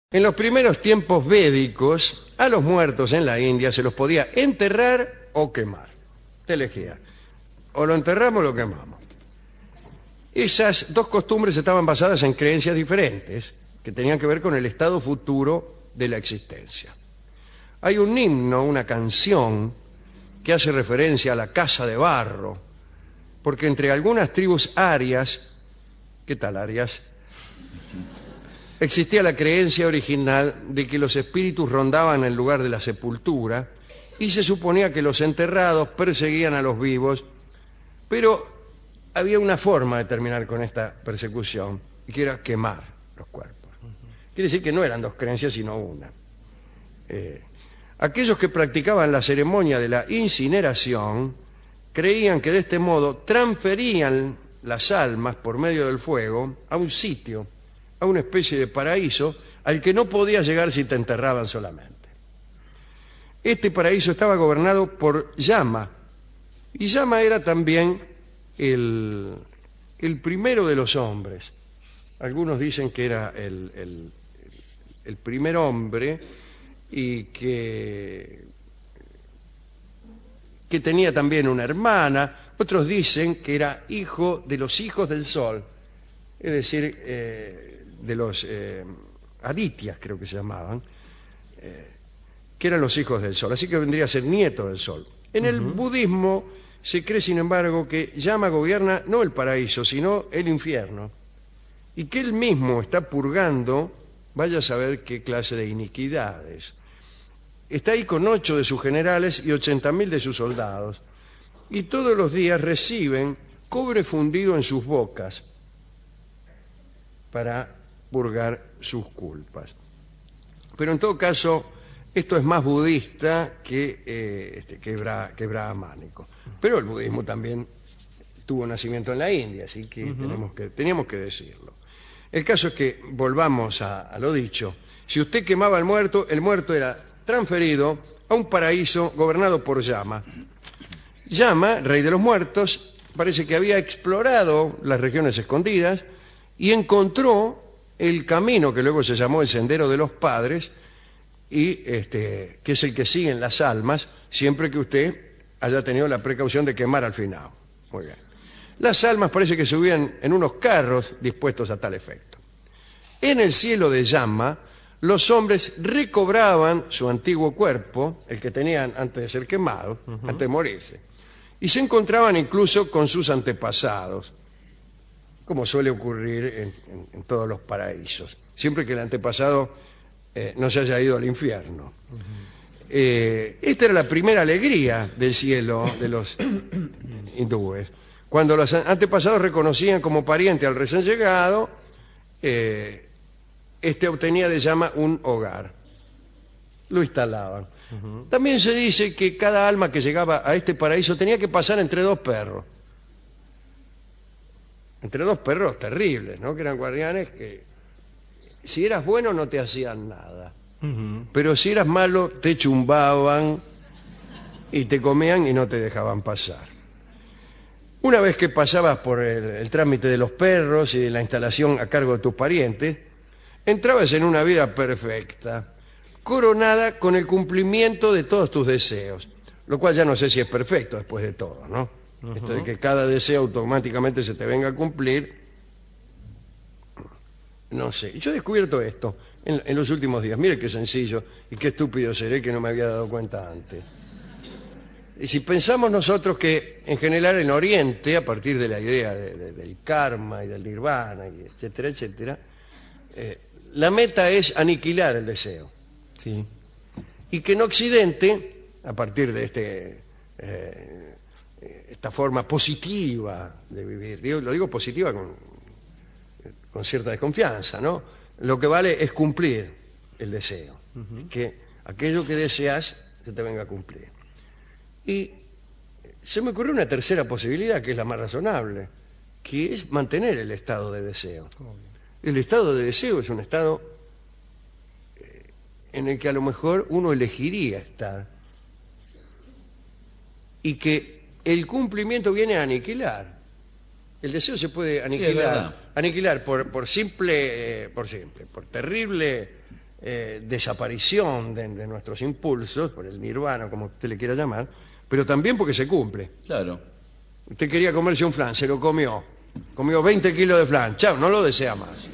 En los primeros tiempos védicos, a los muertos en la India se los podía enterrar o quemar. Te elegía. O lo enterramos o lo quemamos. Esas dos costumbres estaban basadas en creencias diferentes que tenían que ver con el estado futuro de la existencia. Hay un himno, una canción, que hace referencia a la casa de barro, porque entre algunas tribus arias, ¿qué tal arias?, existía la creencia original de que los espíritus rondaban el lugar de la sepultura y se suponía que los enterrados perseguían a los vivos, pero había una forma de terminar con esta persecución, y que era quemar los cuerpos. Quiere decir que no eran dos creencias, sino una. Aquellos que practicaban la ceremonia de la incineración creían que de este modo transferían las almas por medio del fuego a un sitio, a una especie de paraíso al que no podías llegar si te enterraban solamente. Este paraíso estaba gobernado por Yama, y Yama era también el primero de los hombres. Algunos dicen que era el primer hombre y que tenía también una hermana. Otros dicen que era hijo de los hijos del sol, es decir, de los Adityas, creo que se llamaban, que eran los hijos del sol, así que vendría a ser nieto del sol. En el budismo se cree, sin embargo, que Yama gobierna no el paraíso, sino el infierno, y que él mismo está purgando, vaya a saber qué clase de iniquidades. Está ahí con 8 de sus generales y 80.000 de sus soldados, y todos los días reciben cobre fundido en sus bocas para purgar sus culpas. Pero en todo caso, esto es más budista que brahmánico. Pero el budismo también tuvo nacimiento en la India, así que teníamos que decirlo. El caso es que, volvamos a lo dicho, si usted quemaba al muerto, el muerto era transferido a un paraíso gobernado por Yama. Yama, rey de los muertos, parece que había explorado las regiones escondidas y encontró el camino que luego se llamó el Sendero de los Padres, y que es el que siguen las almas siempre que usted haya tenido la precaución de quemar al final. Muy bien. Las almas parece que subían en unos carros dispuestos a tal efecto. En el cielo de Yama, los hombres recobraban su antiguo cuerpo, el que tenían antes de ser quemados, antes de morirse, y se encontraban incluso con sus antepasados, como suele ocurrir en todos los paraísos, siempre que el antepasado no se haya ido al infierno. Esta era la primera alegría del cielo de los hindúes. Cuando los antepasados reconocían como pariente al recién llegado, este obtenía de Yama un hogar. Lo instalaban. También se dice que cada alma que llegaba a este paraíso tenía que pasar entre dos perros. Entre dos perros terribles, ¿no? Que eran guardianes que, si eras bueno, no te hacían nada. Pero si eras malo, te chumbaban y te comían y no te dejaban pasar. Una vez que pasabas por el trámite de los perros y de la instalación a cargo de tus parientes, entrabas en una vida perfecta, coronada con el cumplimiento de todos tus deseos, lo cual ya no sé si es perfecto después de todo, ¿no? Esto de que cada deseo automáticamente se te venga a cumplir, no sé. Yo he descubierto esto en los últimos días. Mire qué sencillo y qué estúpido seré que no me había dado cuenta antes. Y si pensamos nosotros que en general en Oriente, a partir de la idea del karma y del nirvana, y etcétera, etcétera, la meta es aniquilar el deseo. Sí. Y que en Occidente, a partir de esta forma positiva de vivir, lo digo positiva con cierta desconfianza, ¿no? Lo que vale es cumplir el deseo, que aquello que deseas se te venga a cumplir. Y se me ocurrió una tercera posibilidad, que es la más razonable, que es mantener el estado de deseo. El estado de deseo es un estado en el que a lo mejor uno elegiría estar, y que el cumplimiento viene a aniquilar. El deseo se puede aniquilar, Sí, aniquilar por terrible desaparición de nuestros impulsos, por el nirvana, como usted le quiera llamar, pero también porque se cumple. Claro. Usted quería comerse un flan, se lo comió. Comió 20 kilos de flan, chao, no lo desea más.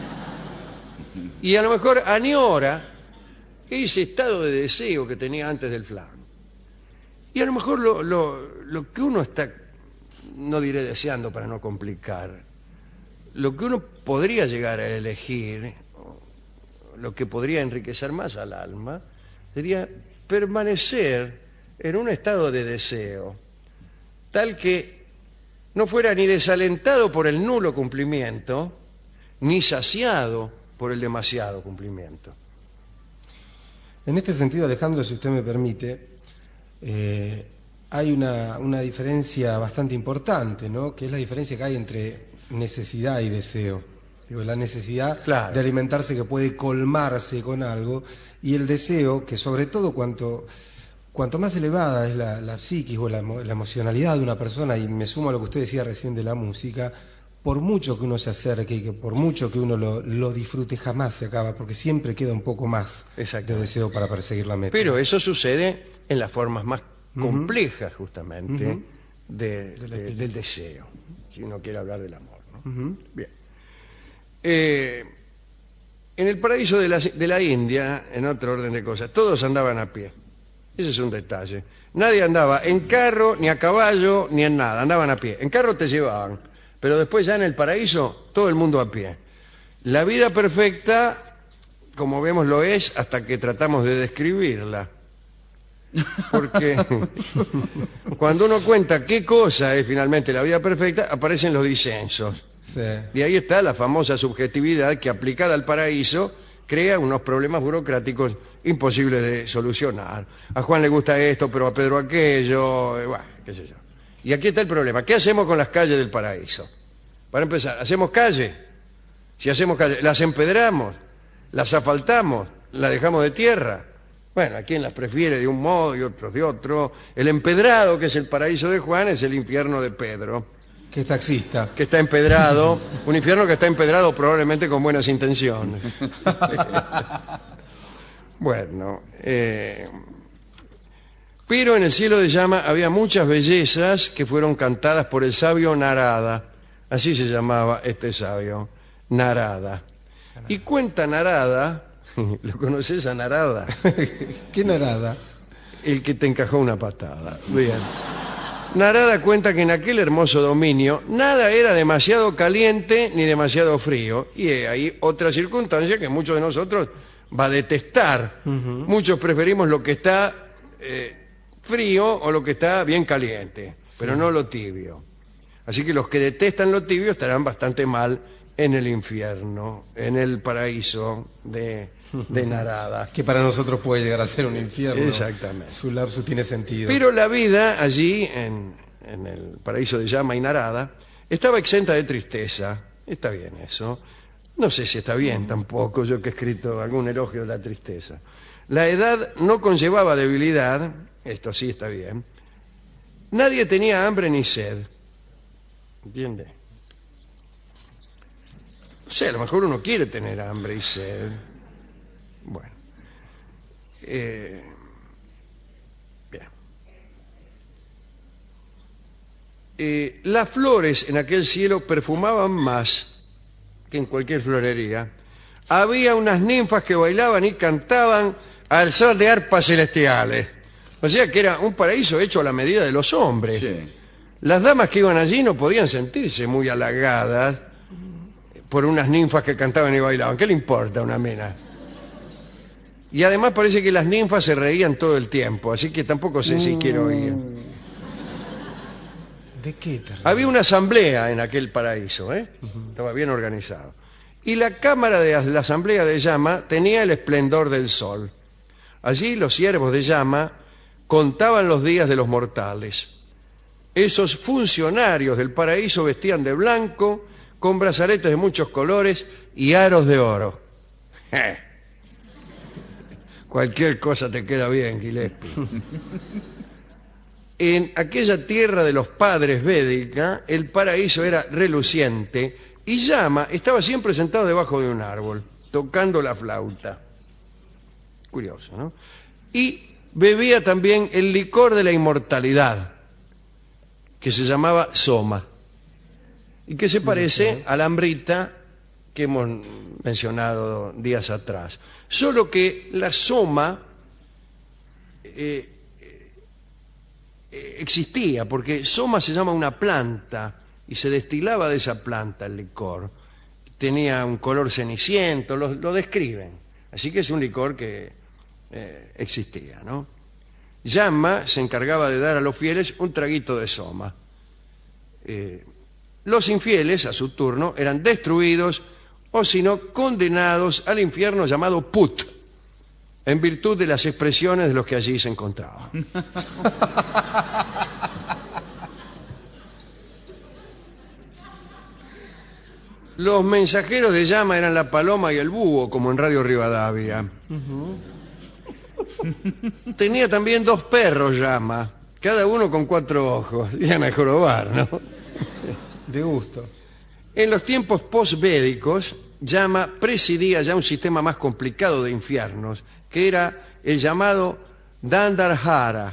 Y a lo mejor añora ese estado de deseo que tenía antes del flan. Y a lo mejor lo que uno está, no diré deseando para no complicar, lo que uno podría llegar a elegir, lo que podría enriquecer más al alma, sería permanecer en un estado de deseo, tal que no fuera ni desalentado por el nulo cumplimiento, ni saciado por el demasiado cumplimiento. En este sentido, Alejandro, si usted me permite, hay una diferencia bastante importante, ¿no? Que es la diferencia que hay entre necesidad y deseo. Digo, la necesidad Claro. de alimentarse que puede colmarse con algo, y el deseo que, sobre todo cuanto más elevada es la psiquis o la emocionalidad de una persona, y me sumo a lo que usted decía recién de la música, por mucho que uno se acerque y que por mucho que uno lo disfrute, jamás se acaba, porque siempre queda un poco más de deseo para perseguir la meta. Pero eso sucede en las formas más complejas, justamente, del deseo, si uno quiere hablar del amor, ¿no? Bien. En el paraíso de la India, en otro orden de cosas, todos andaban a pie. Ese es un detalle. Nadie andaba en carro, ni a caballo, ni en nada. Andaban a pie. En carro te llevaban, pero después ya en el paraíso, todo el mundo a pie. La vida perfecta, como vemos, lo es hasta que tratamos de describirla. Porque cuando uno cuenta qué cosa es finalmente la vida perfecta, aparecen los disensos. Sí. Y ahí está la famosa subjetividad que, aplicada al paraíso, crea unos problemas burocráticos imposibles de solucionar. A Juan le gusta esto, pero a Pedro aquello, bueno, qué sé yo. Y aquí está el problema. ¿Qué hacemos con las calles del paraíso? Para empezar, ¿hacemos calle? Si hacemos calle, ¿las empedramos? ¿Las asfaltamos? ¿Las dejamos de tierra? Bueno, a quien las prefiere de un modo y otros de otro. El empedrado, que es el paraíso de Juan, es el infierno de Pedro, Que es taxista. que está empedrado, un infierno que está empedrado probablemente con buenas intenciones. Bueno, pero en el cielo de llama había muchas bellezas que fueron cantadas por el sabio Narada. Así se llamaba este sabio, Narada. Y cuenta Narada, ¿lo conoces a Narada? ¿Qué narada? El que te encajó una patada. Bien. Narada cuenta que en aquel hermoso dominio nada era demasiado caliente ni demasiado frío. Y hay otra circunstancia que muchos de nosotros va a detestar. Muchos preferimos lo que está frío o lo que está bien caliente, pero no lo tibio. Así que los que detestan lo tibio estarán bastante mal en el infierno, en el paraíso de Narada. Que para nosotros puede llegar a ser un infierno. Exactamente. Su lapsus tiene sentido. Pero la vida allí, en el paraíso de llama y Narada, estaba exenta de tristeza. Está bien eso. No sé si está bien tampoco, yo que he escrito algún elogio de la tristeza. La edad no conllevaba debilidad, esto sí está bien. Nadie tenía hambre ni sed. ¿Entiende? O sea, a lo mejor uno quiere tener hambre y sed. Bueno. Bien. Las flores en aquel cielo perfumaban más que en cualquier florería. Había unas ninfas que bailaban y cantaban al son de arpas celestiales. O sea que era un paraíso hecho a la medida de los hombres. Sí. Las damas que iban allí no podían sentirse muy halagadas por unas ninfas que cantaban y bailaban. ¿Qué le importa a una mina? Y además parece que las ninfas se reían todo el tiempo, así que tampoco sé si quiero ir. ¿De qué te ríes? Había una asamblea en aquel paraíso, Estaba bien organizado. Y la cámara de la asamblea de llama tenía el esplendor del sol. Allí los siervos de llama contaban los días de los mortales. Esos funcionarios del paraíso vestían de blanco, con brazaletes de muchos colores y aros de oro. Cualquier cosa te queda bien, Gillespie. En aquella tierra de los padres védica, el paraíso era reluciente y Llama estaba siempre sentado debajo de un árbol, tocando la flauta. Curioso, ¿no? Y bebía también el licor de la inmortalidad, que se llamaba soma, y que se parece a la ambrita que hemos mencionado días atrás. Solo que la soma existía, porque soma se llama una planta, y se destilaba de esa planta el licor. Tenía un color ceniciento, lo describen. Así que es un licor que existía, ¿no? Llama se encargaba de dar a los fieles un traguito de soma. Los infieles, a su turno, eran destruidos o si no, condenados al infierno llamado Put, en virtud de las expresiones de los que allí se encontraban. Los mensajeros de llama eran la paloma y el búho, como en Radio Rivadavia. Tenía también 2 perros llama, cada uno con 4 ojos. Iban a jorobar, ¿no? De gusto. En los tiempos postvédicos, llama presidía ya un sistema más complicado de infiernos, que era el llamado Dandharhara.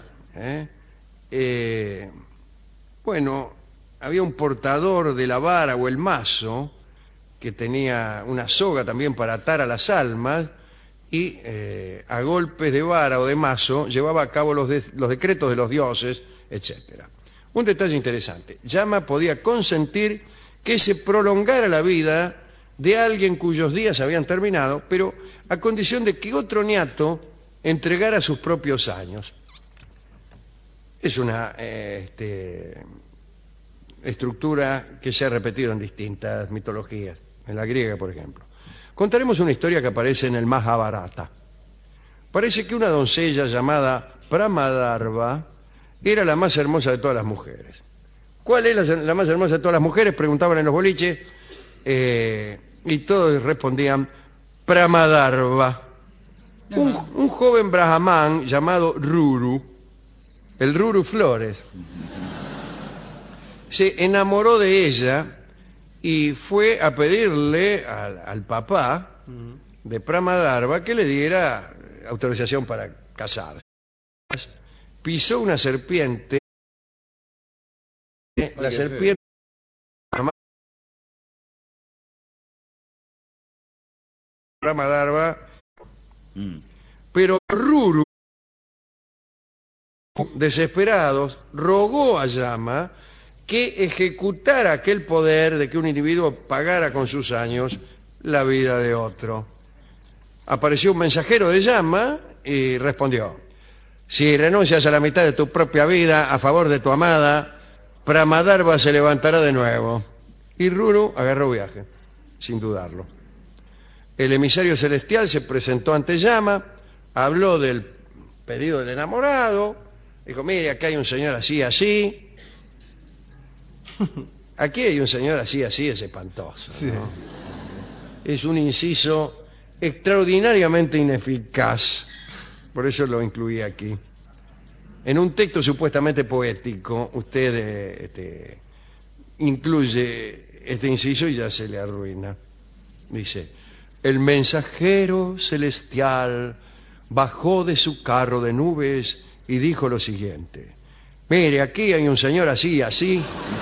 Bueno, había un portador de la vara o el mazo, que tenía una soga también para atar a las almas, y a golpes de vara o de mazo llevaba a cabo los decretos de los dioses, etc. Un detalle interesante: Yama podía consentir que se prolongara la vida de alguien cuyos días habían terminado, pero a condición de que otro niato entregara sus propios años. Es una estructura que se ha repetido en distintas mitologías, en la griega, por ejemplo. Contaremos una historia que aparece en el Mahabharata. Parece que una doncella llamada Brahmadarva era la más hermosa de todas las mujeres. ¿Cuál es la más hermosa de todas las mujeres?, preguntaban en los boliches, y todos respondían Brahmadarva. Un joven brahmán llamado Ruru, el Ruru Flores, se enamoró de ella y fue a pedirle al papá de Brahmadarva que le diera autorización para casarse. Pisó una serpiente. La serpiente Brahmadarva, pero Ruru, desesperados, rogó a Yama que ejecutara aquel poder de que un individuo pagara con sus años la vida de otro. Apareció un mensajero de Yama y respondió: si renuncias a la mitad de tu propia vida a favor de tu amada, Brahmadarva se levantará de nuevo. Y Ruru agarró viaje, sin dudarlo. El emisario celestial se presentó ante Yama, habló del pedido del enamorado, dijo: mire, acá hay un señor así, así. Aquí hay un señor así, así, es espantoso, ¿no? Sí. Es un inciso extraordinariamente ineficaz, por eso lo incluí aquí. En un texto supuestamente poético, usted incluye este inciso y ya se le arruina. Dice: el mensajero celestial bajó de su carro de nubes y dijo lo siguiente: mire, aquí hay un señor así, así.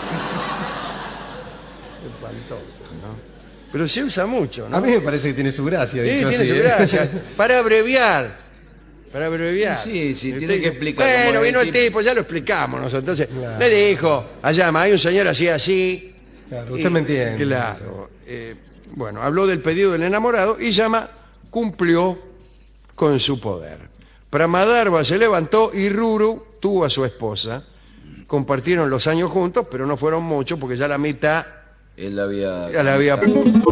Espantoso, ¿no? Pero se usa mucho, ¿no? A mí me parece que tiene su gracia, dicho tiene así, su gracia. Para abreviar. Sí, tiene que explicar. Bueno, vino el tipo, ya lo explicamos nosotros. Entonces, claro, le dijo a Yama: hay un señor así, así. Claro, usted me entiende. Claro. Bueno, habló del pedido del enamorado y Yama cumplió con su poder. Brahmadarva se levantó y Ruru tuvo a su esposa. Compartieron los años juntos, pero no fueron muchos porque ya la mitad él había... ya la había...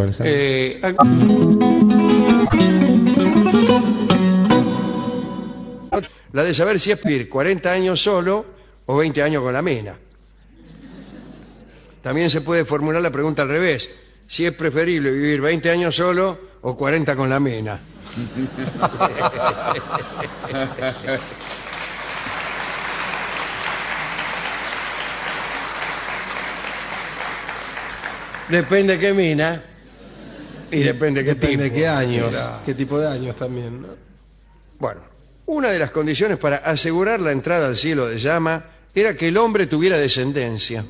la de saber si es vivir 40 años solo o 20 años con la mina. También se puede formular la pregunta al revés: si es preferible vivir 20 años solo o 40 con la mina. Depende qué mina y depende qué tipo. Depende qué años, Claro. qué tipo de años también, ¿no? Bueno, una de las condiciones para asegurar la entrada al cielo de llama era que el hombre tuviera descendencia.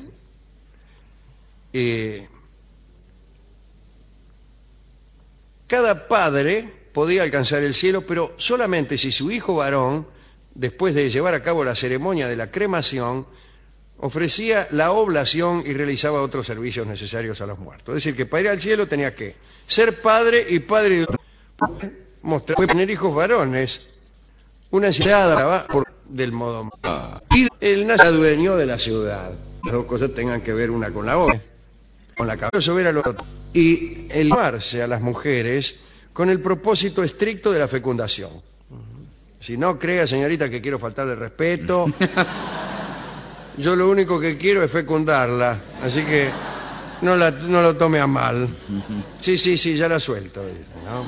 Cada padre podía alcanzar el cielo, pero solamente si su hijo varón, después de llevar a cabo la ceremonia de la cremación, ofrecía la oblación y realizaba otros servicios necesarios a los muertos. Es decir, que para ir al cielo tenía que ser padre y padre de mostrar tener hijos varones, una ciudad del modo y el dueño de la ciudad. Las dos cosas tengan que ver una con la otra, con la cabeza sobre el otro, y el amarse a las mujeres con el propósito estricto de la fecundación. Si no crea, señorita, que quiero faltarle respeto, yo lo único que quiero es fecundarla, así que no lo tome a mal. Sí, ya la suelto, ¿no?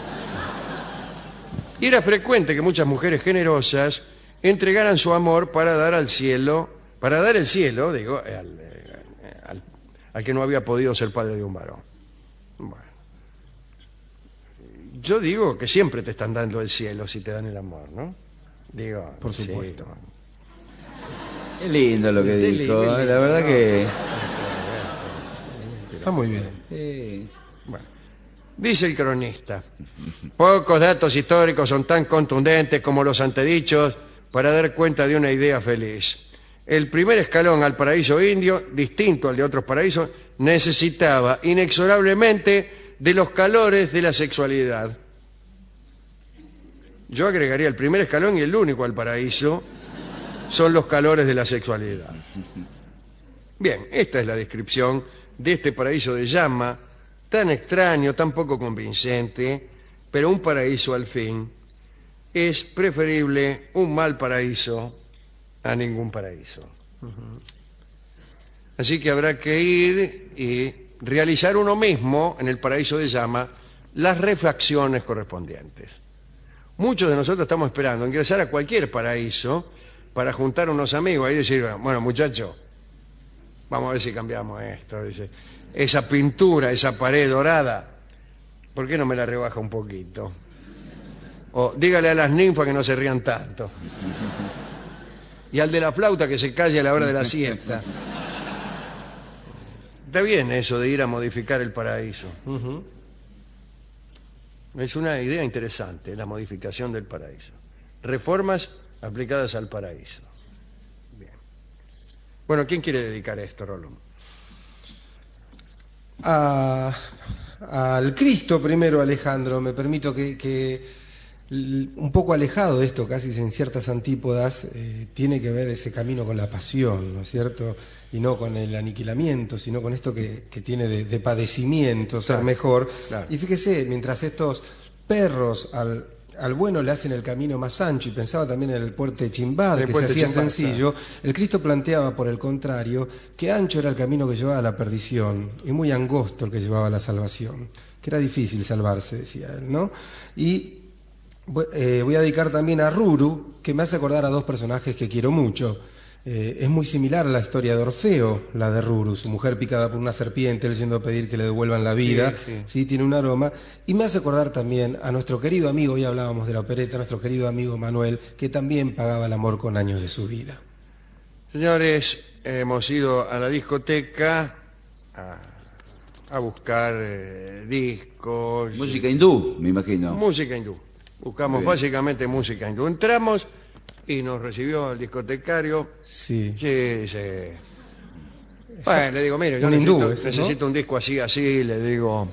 Y era frecuente que muchas mujeres generosas entregaran su amor para dar el cielo, digo, al que no había podido ser padre de un varón. Bueno. Yo digo que siempre te están dando el cielo si te dan el amor, ¿no? Digo, por supuesto. Sí. Qué lindo lo que dijo, la verdad que... Está muy bien. Sí. Bueno, dice el cronista, pocos datos históricos son tan contundentes como los antedichos para dar cuenta de una idea feliz. El primer escalón al paraíso indio, distinto al de otros paraísos, necesitaba inexorablemente de los calores de la sexualidad. Yo agregaría el primer escalón y el único al paraíso son los calores de la sexualidad. Bien, esta es la descripción de este paraíso de llama, tan extraño, tan poco convincente, pero un paraíso al fin. Es preferible un mal paraíso a ningún paraíso. Así que habrá que ir y realizar uno mismo en el paraíso de llama las refacciones correspondientes. Muchos de nosotros estamos esperando ingresar a cualquier paraíso para juntar unos amigos ahí y decir, bueno, muchachos, vamos a ver si cambiamos esto. Dice, esa pintura, esa pared dorada, ¿por qué no me la rebaja un poquito? O dígale a las ninfas que no se rían tanto. Y al de la flauta que se calle a la hora de la siesta. Está bien eso de ir a modificar el paraíso. Es una idea interesante, la modificación del paraíso. Reformas aplicadas al paraíso. Bien. Bueno, ¿quién quiere dedicar esto, Rolón? Al Cristo primero, Alejandro. Me permito que un poco alejado de esto, casi en ciertas antípodas, tiene que ver ese camino con la pasión, ¿no es cierto? Y no con el aniquilamiento, sino con esto que tiene de padecimiento, ser mejor. Claro. Y fíjese, mientras estos perros al bueno le hacen el camino más ancho, y pensaba también en el puente Chimbad, que se hacía sencillo, claro. El Cristo planteaba, por el contrario, que ancho era el camino que llevaba a la perdición, y muy angosto el que llevaba a la salvación, que era difícil salvarse, decía él, ¿no? Y voy a dedicar también a Ruru, que me hace acordar a dos personajes que quiero mucho. Es muy similar a la historia de Orfeo, la de Ruru, su mujer picada por una serpiente, él yendo a pedir que le devuelvan la vida, sí, tiene un aroma. Y me hace acordar también a nuestro querido amigo, hoy hablábamos de la opereta, nuestro querido amigo Manuel, que también pagaba el amor con años de su vida. Señores, hemos ido a la discoteca a buscar discos. Música hindú, me imagino. Música hindú. Buscamos básicamente música hindú. Entramos y nos recibió el discotecario. Sí. Sí. Bueno, le digo, mire, yo necesito un disco así, le digo.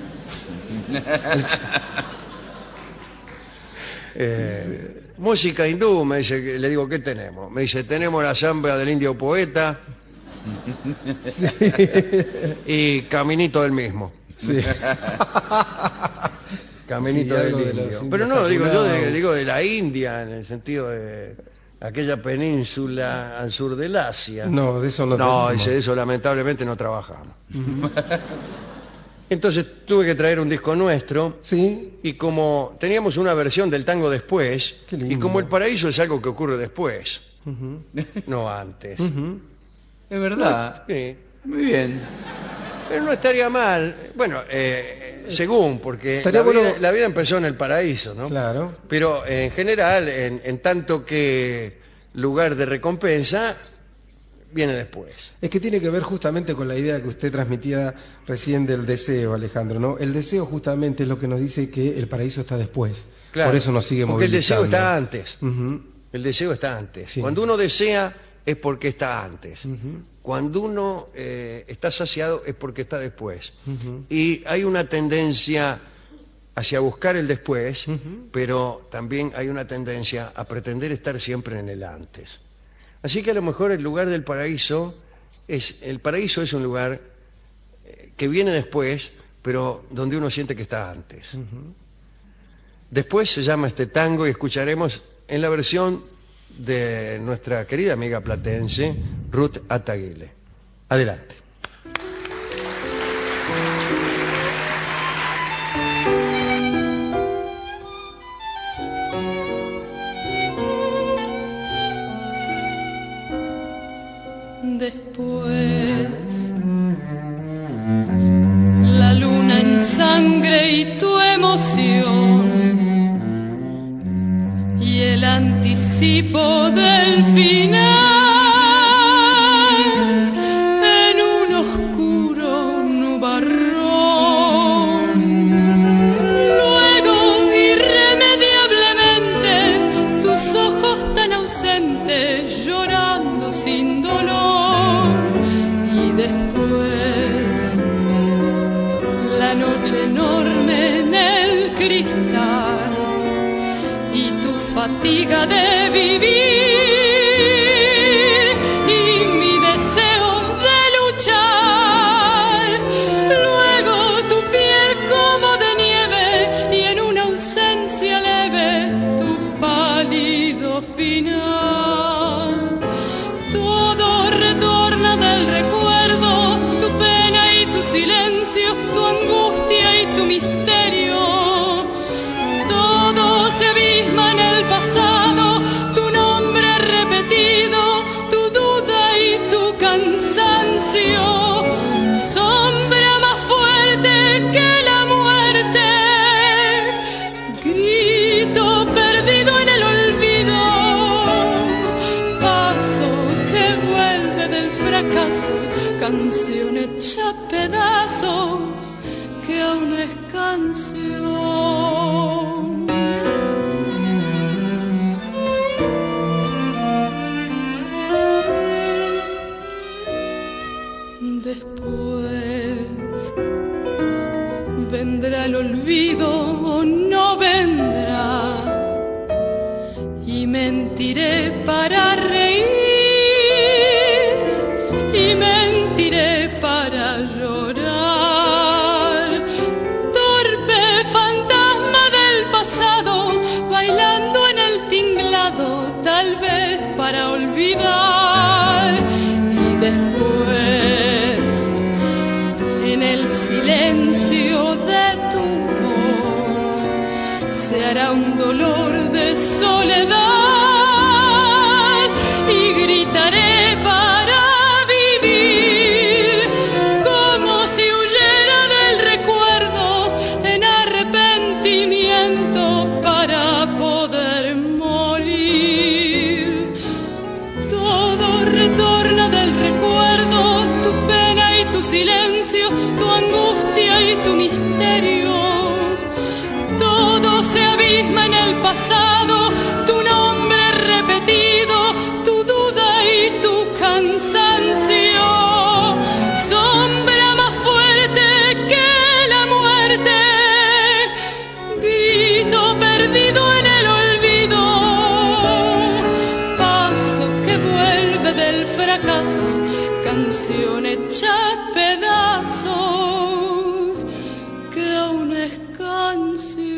Música hindú, me dice, le digo, ¿qué tenemos? Me dice, tenemos la samba del indio poeta y Caminito del mismo. Sí. Caminito del indio. Pero no, digo yo de la India, en el sentido de aquella península al sur del Asia. No, de eso no tenemos. No, de eso lamentablemente no trabajamos. Entonces tuve que traer un disco nuestro. Sí. Y como teníamos una versión del tango después, y como el paraíso es algo que ocurre después, no antes. Es verdad. Sí. Muy bien. Pero no estaría mal. Bueno, según, porque Estaría bueno- la vida empezó en el paraíso, ¿no? Claro. Pero en general, en tanto que lugar de recompensa, viene después. Es que tiene que ver justamente con la idea que usted transmitía recién del deseo, Alejandro, ¿no? El deseo justamente es lo que nos dice que el paraíso está después. Claro, Por eso nos sigue porque movilizando. el deseo está antes. Ujú. El deseo está antes. Sí. Cuando uno desea es porque está antes. Cuando uno está saciado es porque está después. Y hay una tendencia hacia buscar el después, pero también hay una tendencia a pretender estar siempre en el antes. Así que a lo mejor el lugar del paraíso el paraíso es un lugar que viene después, pero donde uno siente que está antes. Después se llama este tango y escucharemos en la versión de nuestra querida amiga platense, Ruth Ataguile. Adelante. Después, la luna en sangre y tu emoción, y el anticipo del final, en un oscuro nubarrón. Luego, irremediablemente, tus ojos tan ausentes, llorando sin dolor. Y después, la noche enorme en el cristal y tu fatiga de vivir y mi deseo de luchar. Luego tu piel como de nieve y en una ausencia leve tu pálido final. Todo retorna del recuerdo, tu pena y tu silencio, tu angustia y tu misterio. Todo se abisma en el pasado, tu nombre repetido, tu duda y tu cansancio. Sombra más fuerte que la muerte, grito perdido en el olvido, paso que vuelve del fracaso, canción hecha pedazos que aún es canción. Después vendrá el olvido o no vendrá, y mentiré para reír y mentiré para llorar. Torpe fantasma del pasado, bailando en el tinglado, tal vez para olvidar. Y después, en el silencio de tu voz, se hará un dolor de soledad y gritaré para vivir, como si huyera del recuerdo en arrepentimiento para poder morir. Todo retorna del recuerdo, tu pena y tu silencio, tu angustia y tu misterio. Todo se abisma en el pasado, tu nombre repetido, tu duda y tu cansancio. Sombra más fuerte que la muerte, grito perdido en el olvido, paso que vuelve del fracaso, canción hecha pedazos que aún es canción.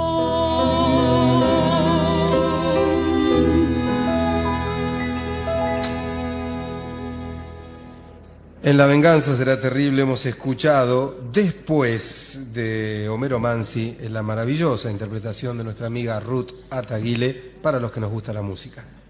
En La venganza será terrible hemos escuchado Después de Homero Mansi, en la maravillosa interpretación de nuestra amiga Ruth Ataguile, para los que nos gusta la música.